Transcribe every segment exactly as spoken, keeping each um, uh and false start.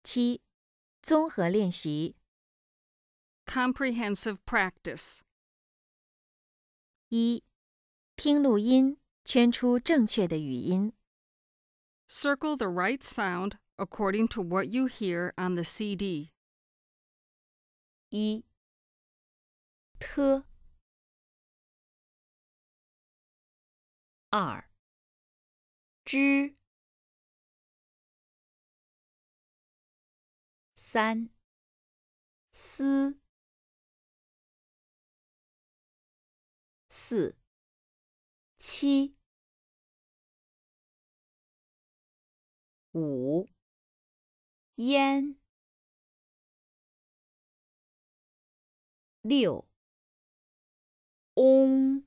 七、综合练习。 Comprehensive practice. 一、听录音，圈出正确的语音。 Circle the right sound according to what you hear on the C D. 一 t 二 之 三 s 四 七 五 烟 六 嗡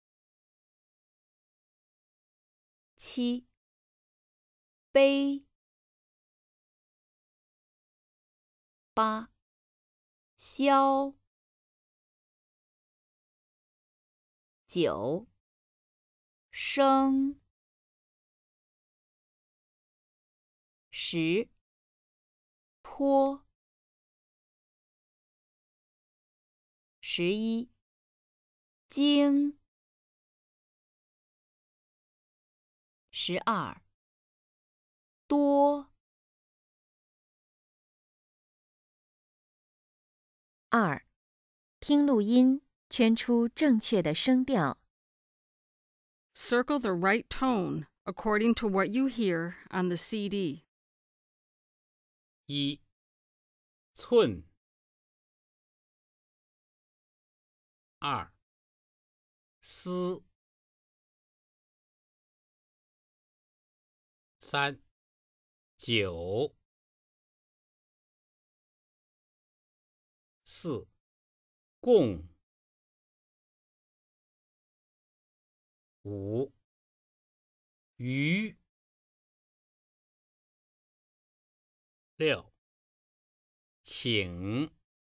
七 杯 八 消 九 升 十 坡 十一 经 十二 多二、听录音，圈出正确的声调。 Circle the right tone according to what you hear on the C D. 一寸，二丝，三九，四共，五余，六请，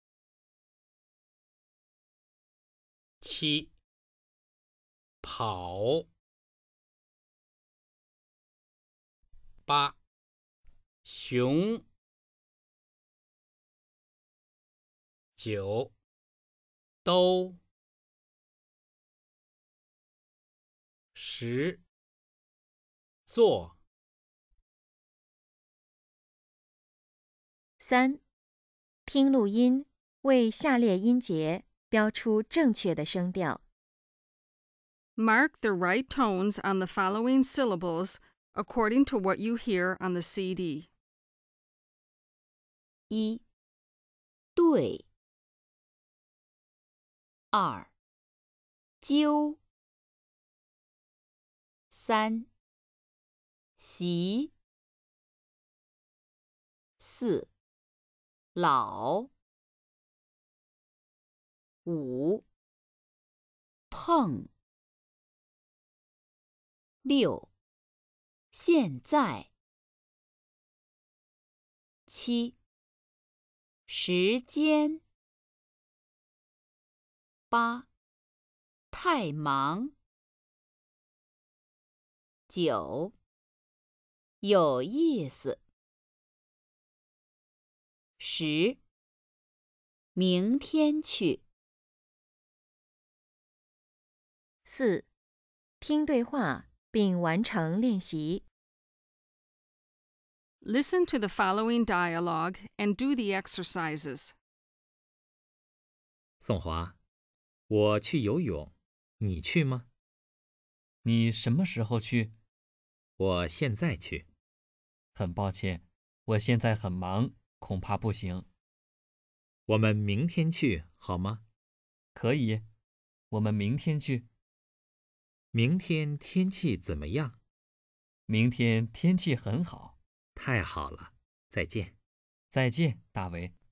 七跑，八熊，九都，十做。 三、听录音，为下列音节标出正确的声调。 Mark the right tones on the following syllables according to what you hear on the C D. 一对，二揪，三习，四老，五碰，六现在，七时间，八太忙，九有意思，十明天去。 四、听对话并完成练习。 Listen to the following dialogue and do the exercises. 宋华，我去游泳，你去吗？ 你什么时候去？ 我现在去。 很抱歉，我现在很忙，恐怕不行。 我们明天去好吗？ 可以，我们明天去。 明天天气怎么样？ 明天天气很好。 太好了，再见。 再见，大为。